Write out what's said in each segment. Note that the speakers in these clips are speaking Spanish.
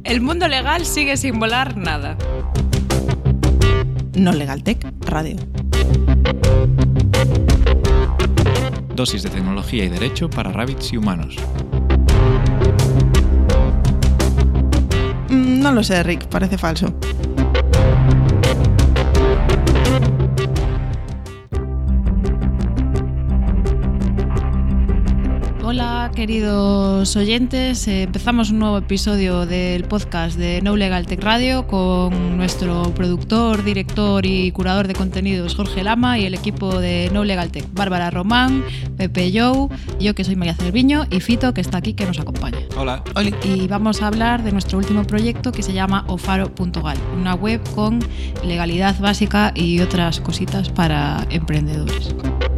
El mundo legal sigue sin volar nada. No Legal Tech Radio. Dosis de tecnología y derecho para rabbits y humanos. No lo sé, Rick, parece falso. Hola, queridos oyentes. Empezamos un nuevo episodio del podcast de No Legal Tech Radio con nuestro productor, director y curador de contenidos Jorge Lama y el equipo de No Legal Tech, Bárbara Román, Pepe Jou, yo que soy María Cerviño y Fito que está aquí que nos acompaña. Hola. Oli. Y vamos a hablar de nuestro último proyecto que se llama ofaro.gal, una web con legalidad básica y otras cositas para emprendedores.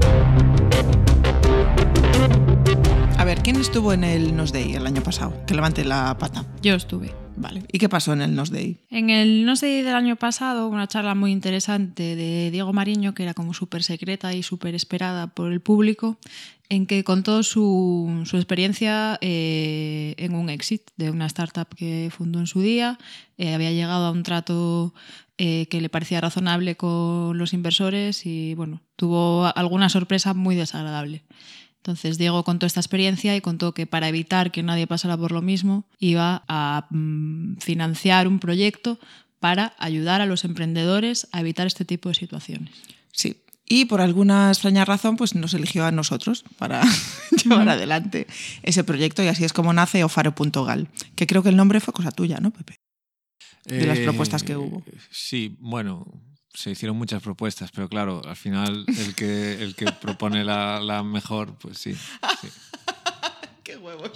A ver, ¿quién estuvo en el Nos Day el año pasado? Que levante la pata. Yo estuve. Vale. ¿Y qué pasó en el Nos Day? En el Nos Day del año pasado, una charla muy interesante de Diego Mariño, que era como súper secreta y súper esperada por el público, en que contó su experiencia en un exit de una startup que fundó en su día. Había llegado a un trato que le parecía razonable con los inversores y bueno, tuvo alguna sorpresa muy desagradable. Entonces Diego contó esta experiencia y contó que para evitar que nadie pasara por lo mismo iba a financiar un proyecto para ayudar a los emprendedores a evitar este tipo de situaciones. Sí. Y por alguna extraña razón pues nos eligió a nosotros para llevar adelante ese proyecto y así es como nace ofaro.gal, que creo que el nombre fue cosa tuya, ¿no, Pepe? De las propuestas que hubo. Sí, bueno, se hicieron muchas propuestas, pero claro, al final el que propone la mejor, pues sí. ¡Qué huevos!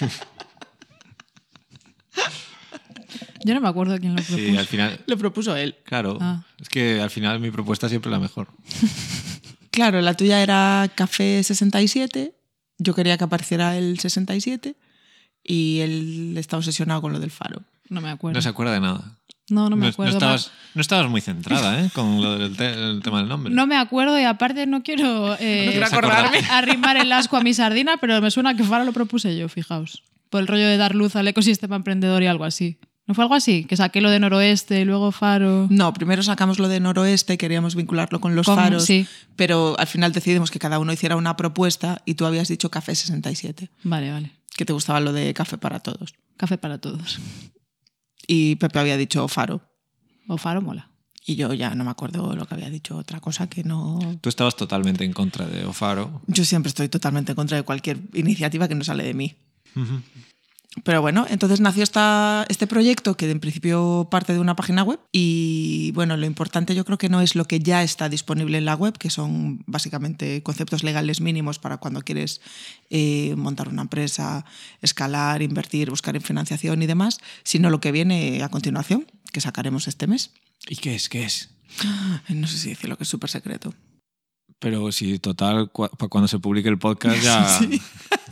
Yo no me acuerdo quién lo propuso. Sí, al final... Lo propuso él. Claro, es que al final mi propuesta siempre es la mejor. Claro, la tuya era Café 67, yo quería que apareciera el 67 y él está obsesionado con lo del faro. No me acuerdo. No se acuerda de nada. No me acuerdo. No estabas muy centrada con lo del el tema del nombre. No me acuerdo y aparte no quiero acordarme. arrimar el asco a mi sardina, pero me suena que Faro lo propuse yo, fijaos. Por el rollo de dar luz al ecosistema emprendedor y algo así. ¿No fue algo así? Que saqué lo de Noroeste y luego Faro... No, primero sacamos lo de Noroeste, queríamos vincularlo con los faros, sí. Pero al final decidimos que cada uno hiciera una propuesta y tú habías dicho Café 67. Vale. Que te gustaba lo de Café para Todos. Café para todos. Y Pepe había dicho Faro. O Faro mola. Y yo ya no me acuerdo lo que había dicho, otra cosa que no... Tú estabas totalmente en contra de Ofaro. Yo siempre estoy totalmente en contra de cualquier iniciativa que no sale de mí. Pero bueno, entonces nació este proyecto que en principio parte de una página web y bueno, lo importante yo creo que no es lo que ya está disponible en la web, que son básicamente conceptos legales mínimos para cuando quieres montar una empresa, escalar, invertir, buscar en financiación y demás, sino lo que viene a continuación, que sacaremos este mes. ¿Y qué es? ¿Qué es? No sé si decirlo, que es súper secreto. Pero si total, cuando se publique el podcast ya... Sí.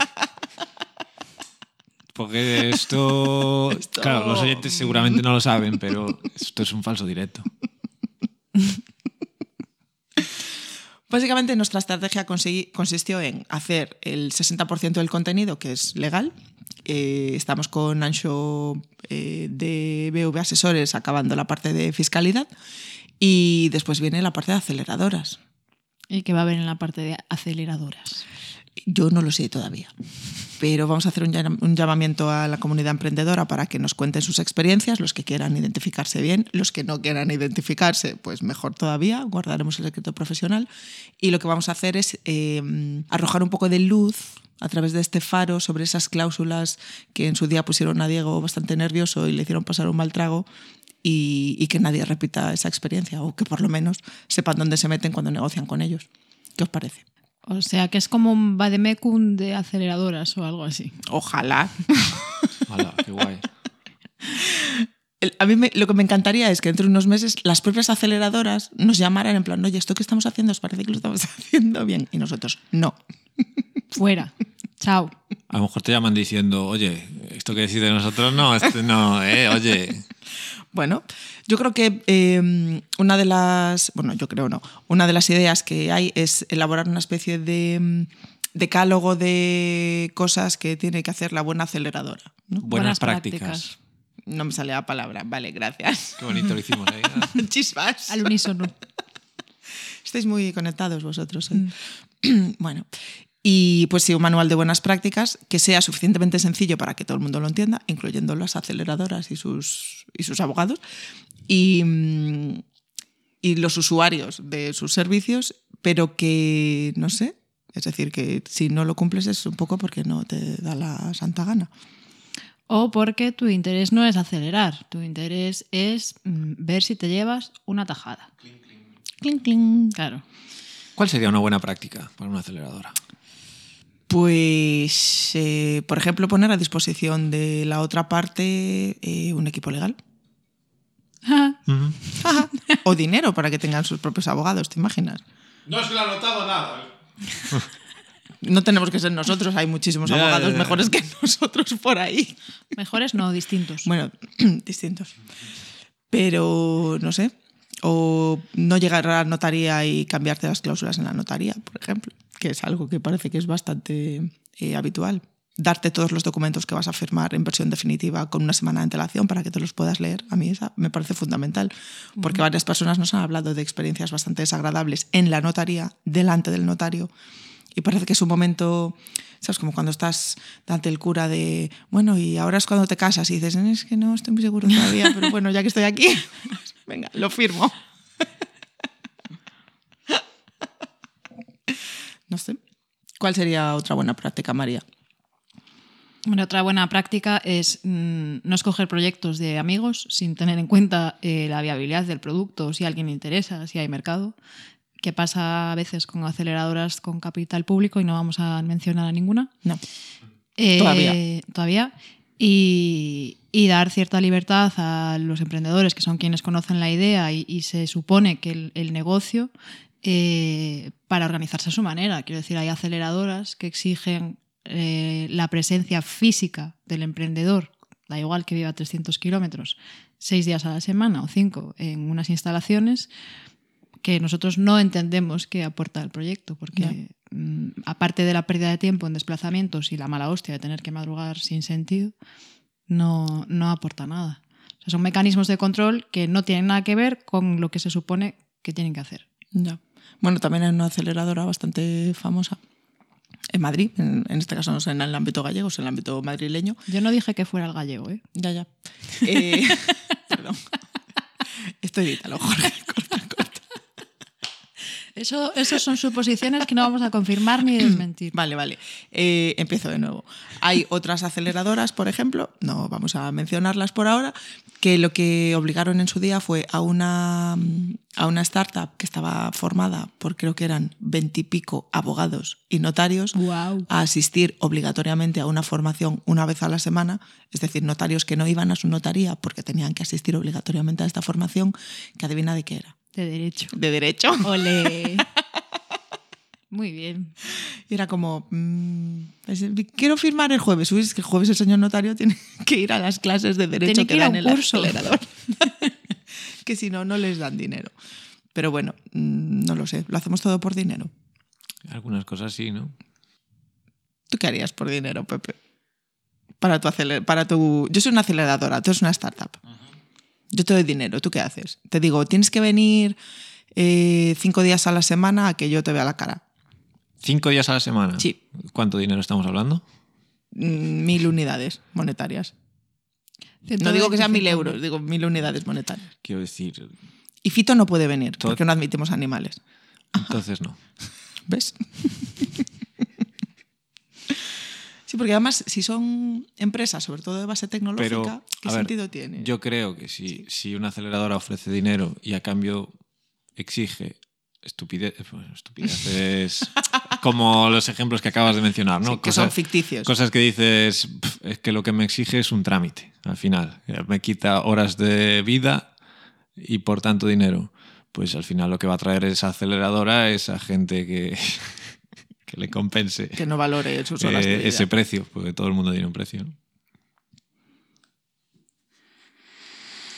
Porque esto... Claro, los oyentes seguramente no lo saben, pero esto es un falso directo. Básicamente nuestra estrategia consistió en hacer el 60% del contenido que es legal. Estamos con Anxo de BV Asesores acabando la parte de fiscalidad y después viene la parte de aceleradoras. ¿Y qué va a haber en la parte de aceleradoras? Yo no lo sé todavía, pero vamos a hacer un llamamiento a la comunidad emprendedora para que nos cuenten sus experiencias, los que quieran identificarse bien, los que no quieran identificarse, pues mejor todavía, guardaremos el secreto profesional y lo que vamos a hacer es arrojar un poco de luz a través de este faro sobre esas cláusulas que en su día pusieron a Diego bastante nervioso y le hicieron pasar un mal trago y que nadie repita esa experiencia o que por lo menos sepan dónde se meten cuando negocian con ellos. ¿Qué os parece? O sea, que es como un vademecum de aceleradoras o algo así. Ojalá. Hola, qué guay. A mí lo que me encantaría es que dentro de unos meses las propias aceleradoras nos llamaran en plan, oye, ¿esto que estamos haciendo os parece que lo estamos haciendo bien? Y nosotros, no. Fuera. Chao. A lo mejor te llaman diciendo, oye, esto que decís de nosotros no, oye... Bueno, yo creo que una de las ideas que hay es elaborar una especie de decálogo de cosas que tiene que hacer la buena aceleradora, ¿no? Buenas prácticas. No me sale la palabra. Vale, gracias. Qué bonito lo hicimos ahí. Chispas. Al unísono. Estáis muy conectados vosotros hoy. Bueno, y pues sí, un manual de buenas prácticas que sea suficientemente sencillo para que todo el mundo lo entienda, incluyendo las aceleradoras y sus abogados, y los usuarios de sus servicios, pero que, no sé, es decir, que si no lo cumples es un poco porque no te da la santa gana. O porque tu interés no es acelerar, tu interés es ver si te llevas una tajada. Cling, cling. Claro. ¿Cuál sería una buena práctica para una aceleradora? Pues, por ejemplo, poner a disposición de la otra parte un equipo legal. O dinero para que tengan sus propios abogados, ¿te imaginas? No se le ha notado nada. No tenemos que ser nosotros, hay muchísimos abogados mejores que nosotros por ahí. Mejores no, distintos. Bueno, distintos. Pero, no sé, o no llegar a la notaría y cambiarte las cláusulas en la notaría, por ejemplo, que es algo que parece que es bastante habitual. Darte todos los documentos que vas a firmar en versión definitiva con una semana de antelación para que te los puedas leer. A mí esa me parece fundamental, porque varias personas nos han hablado de experiencias bastante desagradables en la notaría, delante del notario, y parece que es un momento, ¿sabes? Como cuando estás ante el cura de, bueno, y ahora es cuando te casas y dices, es que no estoy muy seguro todavía, pero bueno, ya que estoy aquí, venga, lo firmo. No sé. ¿Cuál sería otra buena práctica, María? Bueno, otra buena práctica es no escoger proyectos de amigos sin tener en cuenta la viabilidad del producto, si a alguien le interesa, si hay mercado, que pasa a veces con aceleradoras con capital público y no vamos a mencionar a ninguna. No. Todavía. Y dar cierta libertad a los emprendedores, que son quienes conocen la idea y se supone que el negocio, para organizarse a su manera. Quiero decir, hay aceleradoras que exigen la presencia física del emprendedor, da igual que viva a 300 kilómetros, 6 días a la semana o 5 en unas instalaciones que nosotros no entendemos qué aporta el proyecto, porque aparte de la pérdida de tiempo en desplazamientos y la mala hostia de tener que madrugar sin sentido, no aporta nada. O sea, son mecanismos de control que no tienen nada que ver con lo que se supone que tienen que hacer. Ya. Bueno, también hay una aceleradora bastante famosa en Madrid, en este caso no es en el ámbito gallego, es en el ámbito madrileño. Yo no dije que fuera el gallego, ¿eh? Ya. Perdón. Estoy de Ítalo, Jorge. Corta. Esas son suposiciones que no vamos a confirmar ni desmentir. Vale. Empiezo de nuevo. Hay otras aceleradoras, por ejemplo, no vamos a mencionarlas por ahora, que lo que obligaron en su día fue a una startup que estaba formada por, creo que eran 20 y pico abogados y notarios, Wow. a asistir obligatoriamente a una formación una vez a la semana, es decir, notarios que no iban a su notaría porque tenían que asistir obligatoriamente a esta formación, que adivina de qué era. De derecho. De derecho. Ole. Muy bien. Y era como, quiero firmar el jueves. Uy, es que el jueves el señor notario tiene que ir a las clases de derecho que dan en el acelerador. Que si no, no les dan dinero. Pero bueno, no lo sé. Lo hacemos todo por dinero. Algunas cosas sí, ¿no? ¿Tú qué harías por dinero, Pepe? Yo soy una aceleradora, tú eres una startup. Yo te doy dinero, ¿tú qué haces? Te digo, tienes que venir 5 días a la semana a que yo te vea la cara. 5 días a la semana. Sí. ¿Cuánto dinero estamos hablando? 1.000 unidades monetarias. No digo que sean 1.000 euros, digo 1.000 unidades monetarias. Quiero decir... Y Fito no puede venir porque no admitimos animales. Entonces no. ¿Ves? Sí, porque además, si son empresas, sobre todo de base tecnológica, ¿qué sentido tiene? Yo creo que si una aceleradora ofrece dinero y a cambio exige estupideces como los ejemplos que acabas de mencionar, ¿no? Sí, que son ficticios. Cosas que dices, es que lo que me exige es un trámite, al final. Me quita horas de vida y por tanto dinero. Pues al final lo que va a traer esa aceleradora es a gente que le compense. Que no valore sus horas de vida. Ese precio, porque todo el mundo tiene un precio, ¿no?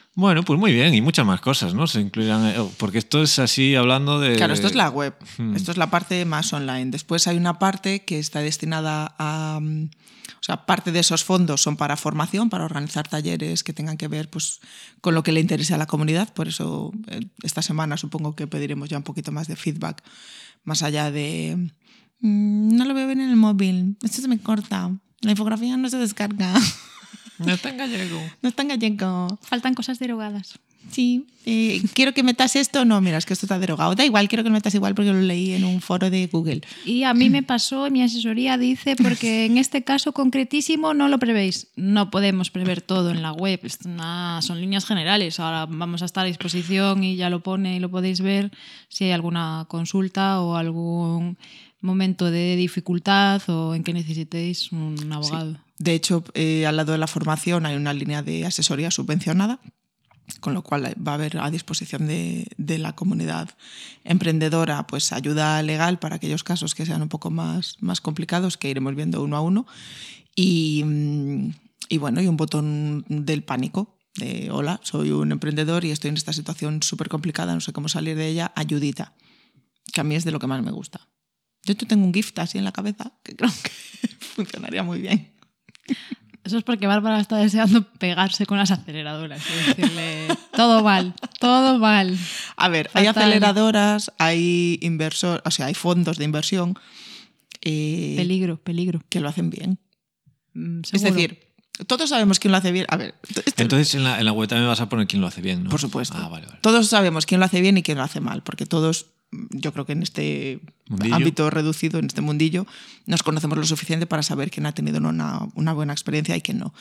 Bueno, pues muy bien, y muchas más cosas, ¿no? Se incluirán, porque esto es así hablando de... Claro, esto es la web, esto es la parte más online. Después hay una parte que está destinada a... O sea, parte de esos fondos son para formación, para organizar talleres que tengan que ver pues, con lo que le interese a la comunidad. Por eso esta semana supongo que pediremos ya un poquito más de feedback, más allá de... no lo veo bien en el móvil, esto se me corta, la infografía no se descarga. No está en gallego. No está en gallego. Faltan cosas derogadas. Sí, quiero que metas esto. No, mira, es que esto está derogado. Da igual, quiero que lo metas igual porque lo leí en un foro de Google. Y a mí me pasó, mi asesoría dice, porque en este caso concretísimo no lo prevéis. No podemos prever todo en la web, son líneas generales. Ahora vamos a estar a disposición y ya lo pone y lo podéis ver si hay alguna consulta o algún momento de dificultad o en que necesitéis un abogado. Sí. De hecho, al lado de la formación hay una línea de asesoría subvencionada, con lo cual va a haber a disposición de la comunidad emprendedora pues ayuda legal para aquellos casos que sean un poco más complicados, que iremos viendo uno a uno. Y bueno, y un botón del pánico, de hola, soy un emprendedor y estoy en esta situación súper complicada, no sé cómo salir de ella, ayudita, que a mí es de lo que más me gusta. Yo tengo un gift así en la cabeza que creo que funcionaría muy bien. Eso es porque Bárbara está deseando pegarse con las aceleradoras y decirle todo mal, todo mal. A ver, Fatal. hay aceleradoras, hay o sea, hay fondos de inversión Peligro. que lo hacen bien. Seguro. Es decir, todos sabemos quién lo hace bien. A ver, Entonces en la web también vas a poner quién lo hace bien, ¿no? por supuesto. Vale. Todos sabemos quién lo hace bien y quién lo hace mal, porque todos, yo creo que en este Mundillo. ámbito reducido, en este mundillo, nos conocemos lo suficiente para saber quién ha tenido una buena experiencia y quién no.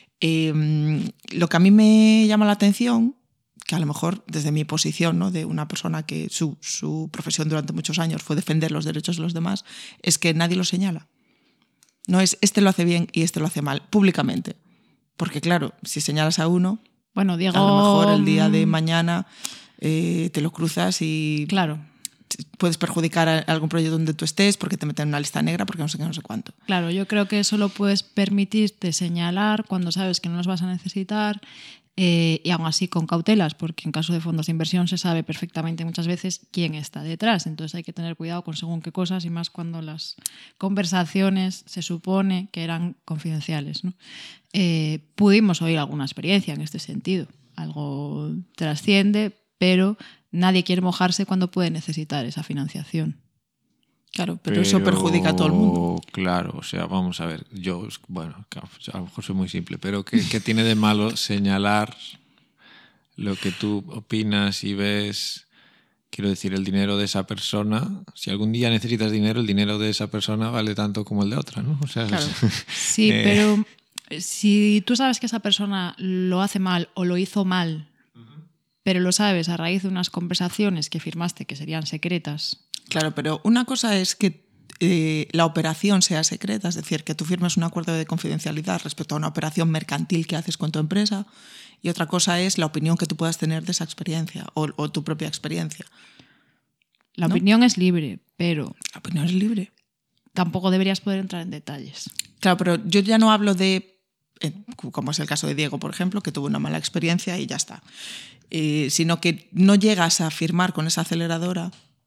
Lo que a mí me llama la atención, que a lo mejor desde mi posición, ¿no?, de una persona que su profesión durante muchos años fue defender los derechos de los demás, es que nadie lo señala. No es este lo hace bien y este lo hace mal, públicamente. Porque claro, si señalas a uno, bueno, Diego, a lo mejor el día de mañana te lo cruzas y claro, puedes perjudicar a algún proyecto donde tú estés porque te meten en una lista negra, porque no sé qué, no sé cuánto. Claro, yo creo que solo puedes permitirte señalar cuando sabes que no los vas a necesitar y aún así con cautelas, porque en caso de fondos de inversión se sabe perfectamente muchas veces quién está detrás. Entonces hay que tener cuidado con según qué cosas y más cuando las conversaciones se supone que eran confidenciales, ¿no? Pudimos oír alguna experiencia en este sentido. Algo trasciende, pero nadie quiere mojarse cuando puede necesitar esa financiación. Claro, pero eso perjudica a todo el mundo. Claro, o sea, vamos a ver, bueno, a lo mejor soy muy simple, pero ¿qué tiene de malo señalar lo que tú opinas y ves? Quiero decir, el dinero de esa persona, si algún día necesitas dinero, el dinero de esa persona vale tanto como el de otra, ¿no? O sea, Claro. Sí, pero si tú sabes que esa persona lo hace mal o lo hizo mal, pero lo sabes a raíz de unas conversaciones que firmaste que serían secretas. Claro, pero una cosa es que la operación sea secreta, es decir, que tú firmes un acuerdo de confidencialidad respecto a una operación mercantil que haces con tu empresa, y otra cosa es la opinión que tú puedas tener de esa experiencia o tu propia experiencia. La ¿no? opinión es libre, pero La opinión es libre. tampoco deberías poder entrar en detalles. Claro, pero yo ya no hablo de, como es el caso de Diego, por ejemplo, que tuvo una mala experiencia y ya está. Sino que no llegas a firmar con esa aceleradora,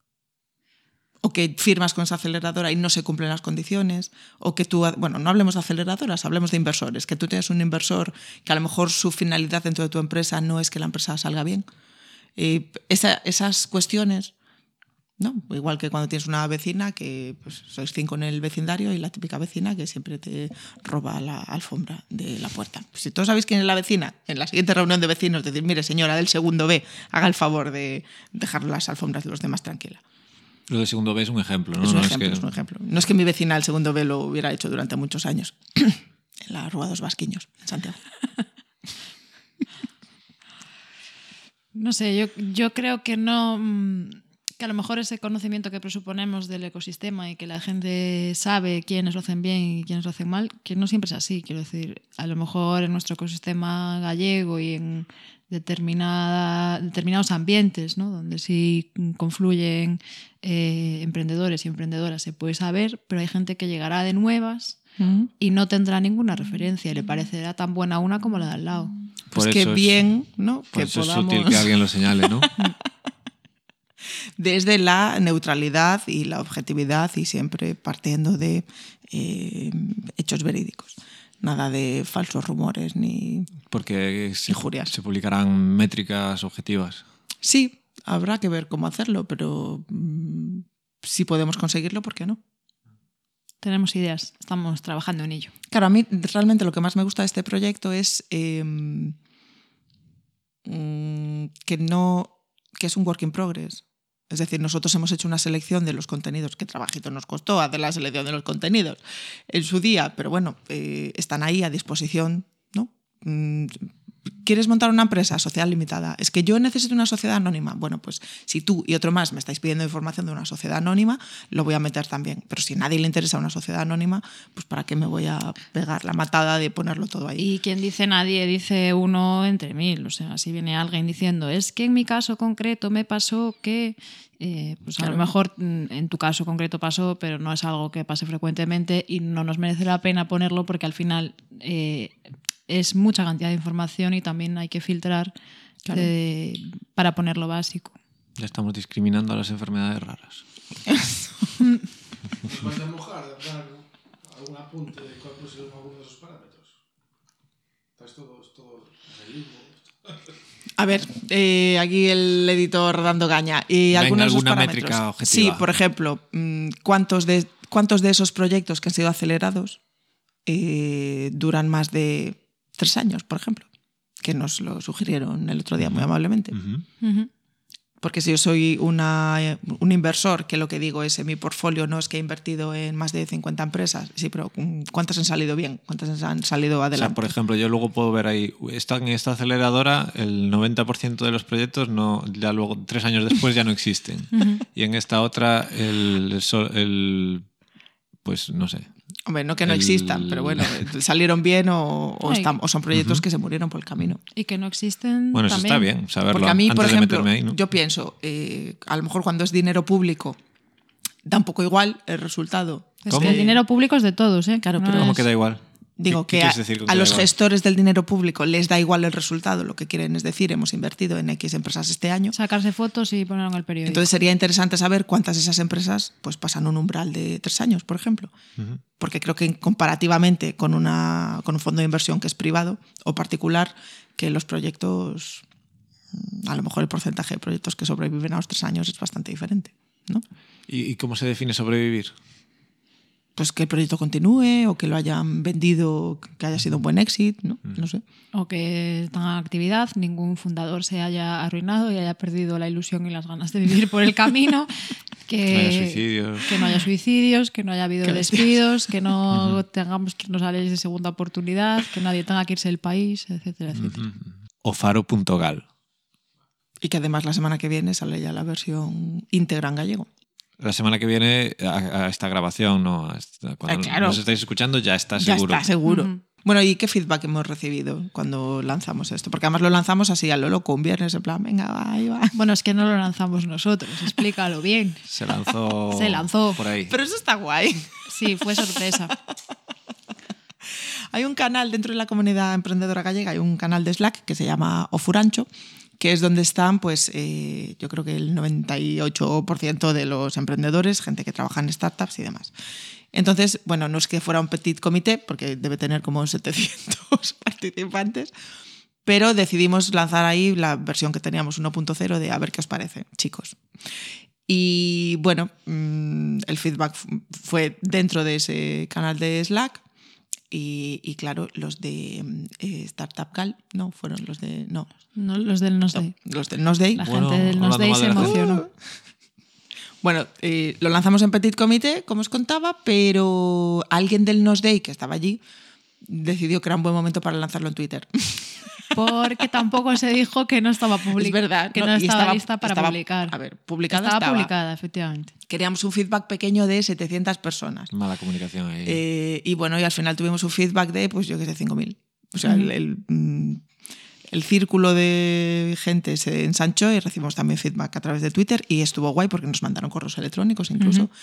o que firmas con esa aceleradora y no se cumplen las condiciones, o que tú, bueno, no hablemos de aceleradoras, hablemos de inversores, que tú tienes un inversor que a lo mejor su finalidad dentro de tu empresa no es que la empresa salga bien. Esas cuestiones, ¿no? Igual que cuando tienes una vecina que pues, sois 5 en el vecindario y la típica vecina que siempre te roba la alfombra de la puerta. Pues si todos sabéis quién es la vecina, en la siguiente reunión de vecinos decir, mire señora del segundo B, haga el favor de dejar las alfombras de los demás tranquila. Lo de segundo B es un ejemplo, ¿no? Es un No ejemplo, es que... es un ejemplo. No es que mi vecina del segundo B lo hubiera hecho durante muchos años. En la Rúa dos Vasquiños, en Santiago. No sé, yo creo que no... que a lo mejor ese conocimiento que presuponemos del ecosistema y que la gente sabe quiénes lo hacen bien y quiénes lo hacen mal, que no siempre es así. Quiero decir, a lo mejor en nuestro ecosistema gallego y en determinados ambientes, ¿no?, donde sí confluyen emprendedores y emprendedoras, se puede saber, pero hay gente que llegará de nuevas y no tendrá ninguna referencia y le parecerá tan buena una como la de al lado. pues qué bien, ¿no? Por que eso podamos... es sutil que alguien lo señale, ¿no? Desde la neutralidad y la objetividad y siempre partiendo de hechos verídicos. Nada de falsos rumores ni Porque injurias. se publicarán métricas objetivas. Sí, habrá que ver cómo hacerlo, pero si podemos conseguirlo, ¿por qué no? Tenemos ideas, estamos trabajando en ello. Claro, a mí realmente lo que más me gusta de este proyecto es que es un work in progress. Es decir, nosotros hemos hecho una selección de los contenidos, que trabajito nos costó hacer la selección de los contenidos en su día, pero bueno, están ahí a disposición, ¿no? ¿Quieres montar una empresa? Sociedad limitada. Es que yo necesito una sociedad anónima. Bueno, pues si tú y otro más me estáis pidiendo información de una sociedad anónima, lo voy a meter también. Pero si a nadie le interesa una sociedad anónima, pues ¿para qué me voy a pegar la matada de ponerlo todo ahí? Y quien dice nadie, dice uno entre mil. O sea, si viene alguien diciendo, es que en mi caso concreto me pasó que... pues claro. A lo mejor en tu caso concreto pasó, pero no es algo que pase frecuentemente y no nos merece la pena ponerlo porque al final... es mucha cantidad de información y también hay que filtrar Claro. para ponerlo básico. Ya estamos discriminando a las enfermedades raras. ¿Nos vais a mojar de dar algún apunte de cuáles son algunos de esos parámetros? ¿Estáis todos en el limbo? A ver, aquí el editor dando caña. Venga, Algunos de esos alguna parámetros. métrica objetiva. Sí, por ejemplo, ¿cuántos de esos proyectos que han sido acelerados duran más de 3 años, por ejemplo? Que nos lo sugirieron el otro día muy amablemente. Porque si yo soy un inversor, que lo que digo es en mi portfolio no es que he invertido en más de 50 empresas, sí, pero ¿cuántas han salido bien? ¿Cuántas han salido adelante? O sea, por ejemplo, yo luego puedo ver ahí, en esta aceleradora el 90% de los proyectos ya luego 3 años después ya no existen. Y en esta otra pues no sé. Hombre, no que no existan, pero bueno, salieron bien o son proyectos que se murieron por el camino. Y que no existen Bueno, eso también. está bien, saberlo Porque a mí, antes por ejemplo, de meterme ahí, ¿no? yo pienso, a lo mejor cuando es dinero público da un poco igual el resultado. Es ¿Cómo? que el dinero público es de todos, ¿eh? Claro, No pero ¿Cómo es- queda igual? Digo ¿Qué que quieres decir con a que da los igual? gestores del dinero público les da igual el resultado, lo que quieren es decir, hemos invertido en X empresas este año. Sacarse fotos y ponerlo en el periódico. Entonces sería interesante saber cuántas de esas empresas pues pasan un umbral de 3 años, por ejemplo. Porque creo que comparativamente con un fondo de inversión que es privado o particular, que los proyectos, a lo mejor el porcentaje de proyectos que sobreviven a los 3 años es bastante diferente, ¿no? ¿Y cómo se define sobrevivir? Pues que el proyecto continúe o que lo hayan vendido, que haya sido un buen éxito, ¿no? No sé. O que están en actividad, ningún fundador se haya arruinado y haya perdido la ilusión y las ganas de vivir por el camino. Que No haya suicidios. Que no haya suicidios, que no haya habido despidos, que no tengamos que irnos a leyes de segunda oportunidad, que nadie tenga que irse del país, etcétera, etcétera. O faro.gal. Y que además la semana que viene sale ya la versión íntegra en gallego. La semana que viene a esta grabación, ¿no? Cuando claro. nos estáis escuchando ya está Ya seguro. está seguro. Bueno, ¿y qué feedback hemos recibido cuando lanzamos esto? Porque además lo lanzamos así a lo loco, un viernes, en plan, venga, va, ahí va. Bueno, es que no lo lanzamos nosotros, explícalo bien. Se lanzó, Se lanzó. por ahí. Pero eso está guay. Sí, fue sorpresa. Hay un canal dentro de la comunidad emprendedora gallega, hay un canal de Slack que se llama Ofurancho, que es donde están, pues, yo creo que el 98% de los emprendedores, gente que trabaja en startups y demás. Entonces, bueno, no es que fuera un petit comité, porque debe tener como 700 participantes, pero decidimos lanzar ahí la versión que teníamos 1.0 de a ver qué os parece, chicos. Y bueno, el feedback fue dentro de ese canal de Slack. Y claro, los de Startup Gal, no, fueron los de... No, Los del Nos Day. los del Nos Day. La Bueno, gente del Nos hablando Day mal se de la gente. emocionó. Bueno, lo lanzamos en Petit Comité, como os contaba, pero alguien del Nos Day que estaba allí decidió que era un buen momento para lanzarlo en Twitter. Porque tampoco se dijo que no estaba publicada. Es verdad. Que no y estaba lista para publicar. A ver, publicada Estaba publicada, efectivamente. Queríamos un feedback pequeño de 700 personas. Mala comunicación ahí. Y bueno, y al final tuvimos un feedback de, pues yo qué sé, 5.000. O sea, el círculo de gente se ensanchó y recibimos también feedback a través de Twitter y estuvo guay porque nos mandaron correos electrónicos incluso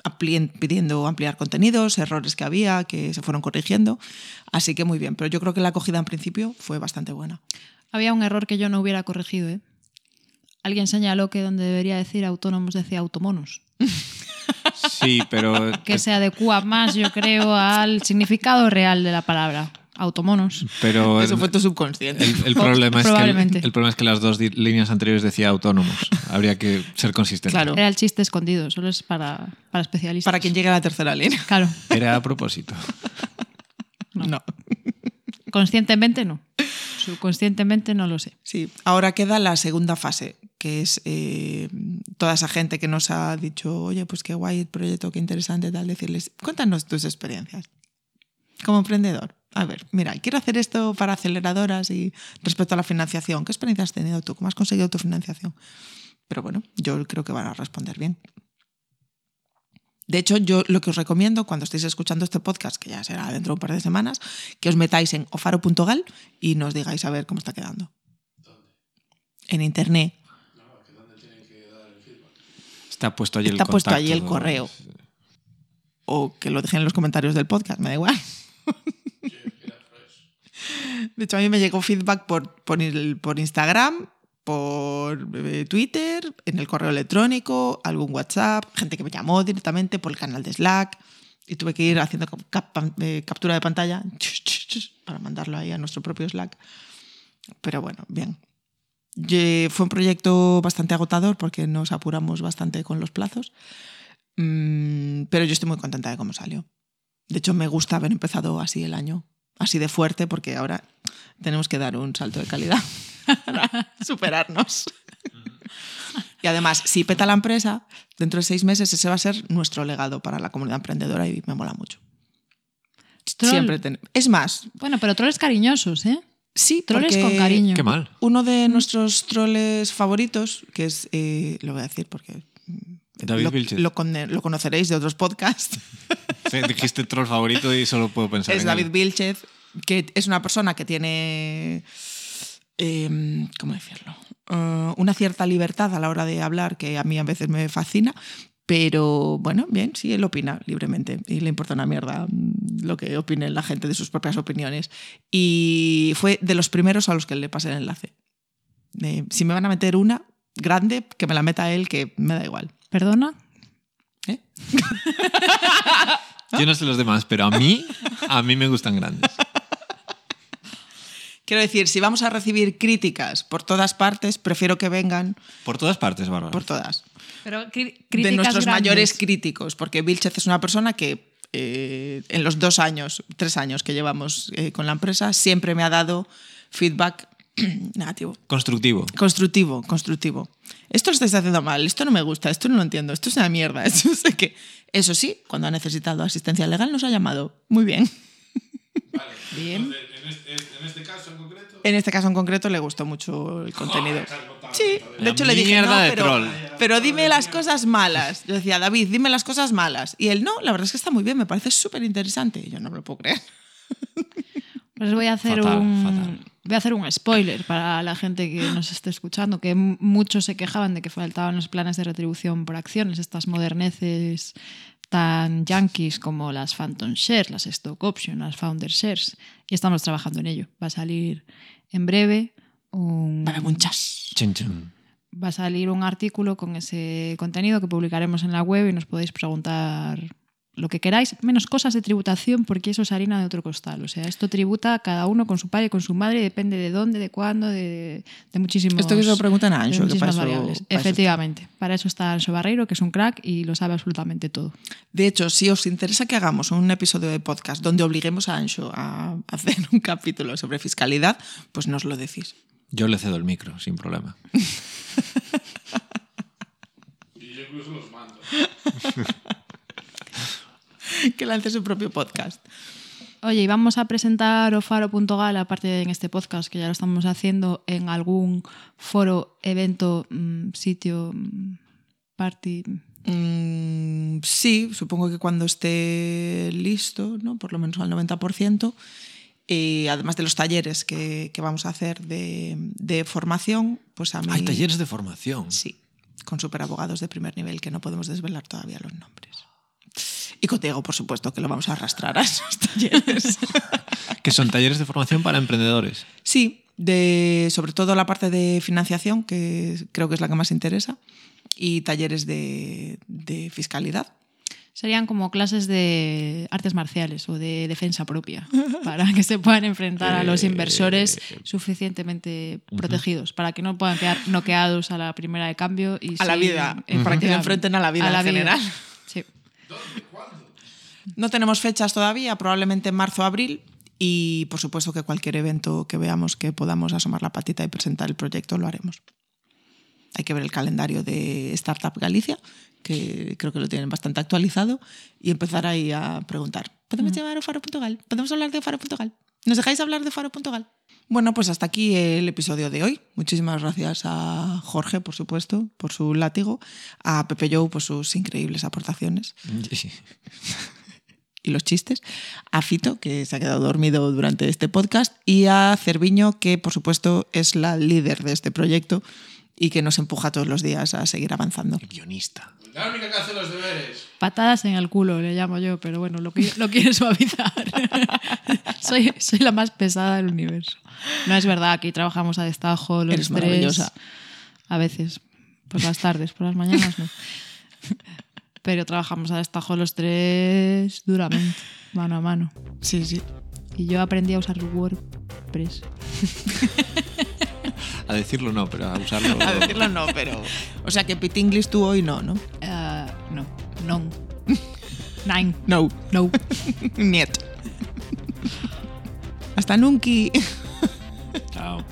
pidiendo ampliar contenidos, errores que había, que se fueron corrigiendo. Así que muy bien, pero yo creo que la acogida en principio fue bastante buena. Había un error que yo no hubiera corregido, ¿eh? Alguien señaló que donde debería decir autónomos decía automonos. Sí, pero... Que se adecua más, yo creo, al significado real de la palabra. Automonos. Pero Eso fue tu subconsciente. el problema es Probablemente. que el problema es que las dos líneas anteriores decía autónomos. Habría que ser consistente. Claro. Era el chiste escondido, solo es para especialistas. Para quien llegue a la tercera línea. Claro, Era a propósito. No. conscientemente no. Subconscientemente no lo sé. Sí, ahora queda la segunda fase, que es toda esa gente que nos ha dicho, oye, pues qué guay el proyecto, qué interesante, tal, decirles, cuéntanos tus experiencias como emprendedor. A ver, mira, quiero hacer esto para aceleradoras y respecto a la financiación, ¿qué experiencia has tenido tú? ¿Cómo has conseguido tu financiación? Pero bueno, yo creo que van a responder bien. De hecho, yo lo que os recomiendo cuando estéis escuchando este podcast, que ya será dentro de un par de semanas, que os metáis en ofaro.gal y nos digáis a ver cómo está quedando. ¿Dónde? En internet. No, que dónde tienen que dar el feedback. Está puesto allí Está el puesto contacto. allí el correo. O que lo dejen en los comentarios del podcast, me da igual. De hecho, a mí me llegó feedback por Instagram, por Twitter, en el correo electrónico, algún WhatsApp, gente que me llamó directamente por el canal de Slack y tuve que ir haciendo captura de pantalla para mandarlo ahí a nuestro propio Slack. Pero bueno, bien. Fue un proyecto bastante agotador porque nos apuramos bastante con los plazos, pero yo estoy muy contenta de cómo salió. De hecho, me gusta haber empezado así el año, así de fuerte, porque ahora tenemos que dar un salto de calidad para superarnos. Y además, si peta la empresa, dentro de 6 meses ese va a ser nuestro legado para la comunidad emprendedora y me mola mucho. Troll. Es más, Bueno, pero troles cariñosos, ¿eh? sí, Troles porque con cariño. Qué mal. uno de nuestros troles favoritos, que es, lo voy a decir porque David Vilches. lo conoceréis de otros podcasts, Sí, dijiste troll favorito y solo puedo pensar es en David él. Vilchez, que es una persona que tiene, ¿cómo decirlo? Una cierta libertad a la hora de hablar que a mí a veces me fascina, pero bueno, bien, sí, él opina libremente y le importa una mierda lo que opine la gente de sus propias opiniones. Y fue de los primeros a los que le pasé el enlace. Si me van a meter una grande, que me la meta él, que me da igual. ¿Perdona? ¿Eh? Yo no sé los demás, pero a mí me gustan grandes. Quiero decir, si vamos a recibir críticas por todas partes, prefiero que vengan Por todas partes, Bárbara. por todas. Pero De críticas nuestros grandes. mayores críticos, porque Vilchez es una persona que en los 3 años que llevamos con la empresa siempre me ha dado feedback negativo. Constructivo. Constructivo. Esto lo estáis haciendo mal, esto no me gusta, esto no lo entiendo, esto es una mierda. Esto no sé qué. Eso sí, cuando ha necesitado asistencia legal nos ha llamado. Muy bien. Vale. Bien. Entonces, en este caso en concreto. En este caso en concreto le gustó mucho el contenido. Sí, de hecho La le dije, no, mierda de troll. pero dime las cosas malas. Yo decía, David, dime las cosas malas. Y él, no, la verdad es que está muy bien, me parece súper interesante. Y yo no me lo puedo creer. Pues voy a hacer Fatal. voy a hacer un spoiler para la gente que nos esté escuchando, que muchos se quejaban de que faltaban los planes de retribución por acciones, estas moderneces tan yankees como las Phantom Shares, las Stock Options, las Founder Shares. Y estamos trabajando en ello. Va a salir en breve Para muchas. Chin, chin. va a salir un artículo con ese contenido que publicaremos en la web y nos podéis preguntar lo que queráis, menos cosas de tributación, porque eso es harina de otro costal. O sea, esto tributa cada uno con su padre y con su madre, depende de dónde, de cuándo, de muchísimos. Esto que se lo preguntan a Anxo, que muchísimas para eso- variables. para eso Efectivamente. Para eso está Anxo Barreiro, que es un crack y lo sabe absolutamente todo. De hecho, si os interesa que hagamos un episodio de podcast donde obliguemos a Anxo a hacer un capítulo sobre fiscalidad, pues nos lo decís. Yo le cedo el micro, sin problema. Y yo incluso los mando. Que lance su propio podcast. Oye, y vamos a presentar ofaro.gal, aparte de en este podcast, que ya lo estamos haciendo, en algún foro, evento, sitio, party. Sí, supongo que cuando esté listo, ¿no? Por lo menos al 90%, además de los talleres que vamos a hacer de formación, pues a mí... Hay talleres de formación. Sí, con superabogados de primer nivel que no podemos desvelar todavía los nombres. Y con Diego, por supuesto, que lo vamos a arrastrar a esos talleres. Que son talleres de formación para emprendedores. Sí, sobre todo la parte de financiación, que creo que es la que más interesa, y talleres de fiscalidad. Serían como clases de artes marciales o de defensa propia, para que se puedan enfrentar a los inversores suficientemente protegidos, para que no puedan quedar noqueados a la primera de cambio. Y a la vida, para que se enfrenten a la vida en general. Sí. ¿Dónde? ¿Cuándo? No tenemos fechas todavía, probablemente en marzo o abril, y por supuesto que cualquier evento que veamos que podamos asomar la patita y presentar el proyecto lo haremos. Hay que ver el calendario de Startup Galicia, que creo que lo tienen bastante actualizado, y empezar ahí a preguntar, ¿podemos llevar a Faro.gal? ¿Podemos hablar de Faro.gal? ¿Nos dejáis hablar de Faro.gal? Bueno, pues hasta aquí el episodio de hoy. Muchísimas gracias a Jorge, por supuesto, por su látigo, a Pepe Jou por sus increíbles aportaciones y los chistes, a Fito, que se ha quedado dormido durante este podcast, y a Cerviño, que por supuesto es la líder de este proyecto y que nos empuja todos los días a seguir avanzando. El guionista. La única que hace los deberes. Patadas en el culo, le llamo yo, pero bueno, lo quiero suavizar. soy la más pesada del universo. No es verdad, aquí trabajamos a destajo los Eres tres. maravillosa. A veces, por las tardes, por las mañanas no. Pero trabajamos a destajo los tres duramente, mano a mano. Sí, sí. Y yo aprendí a usar WordPress. A decirlo no, pero a usarlo... A decirlo no, pero... O sea que Pit English tú hoy no, ¿no? No, non. Nine. No. No. Niet. Hasta nunca. Chao.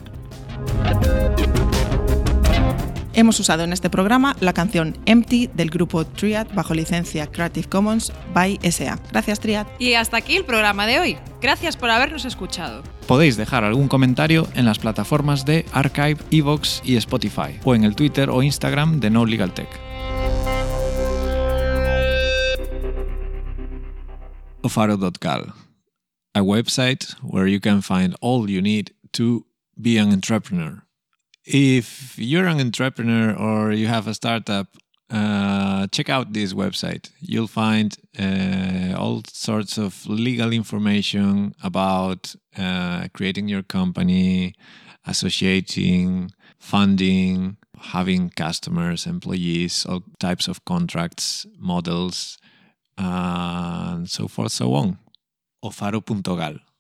Hemos usado en este programa la canción Empty del grupo Triad bajo licencia Creative Commons by SA. Gracias, Triad. Y hasta aquí el programa de hoy. Gracias por habernos escuchado. Podéis dejar algún comentario en las plataformas de Archive, Evox y Spotify, o en el Twitter o Instagram de No Legal Tech. Ofaro.gal, a website where you can find all you need to be an entrepreneur. If you're an entrepreneur or you have a startup, check out this website. You'll find all sorts of legal information about creating your company, associating, funding, having customers, employees, all types of contracts, models, and so forth, so on. Ofaro.gal.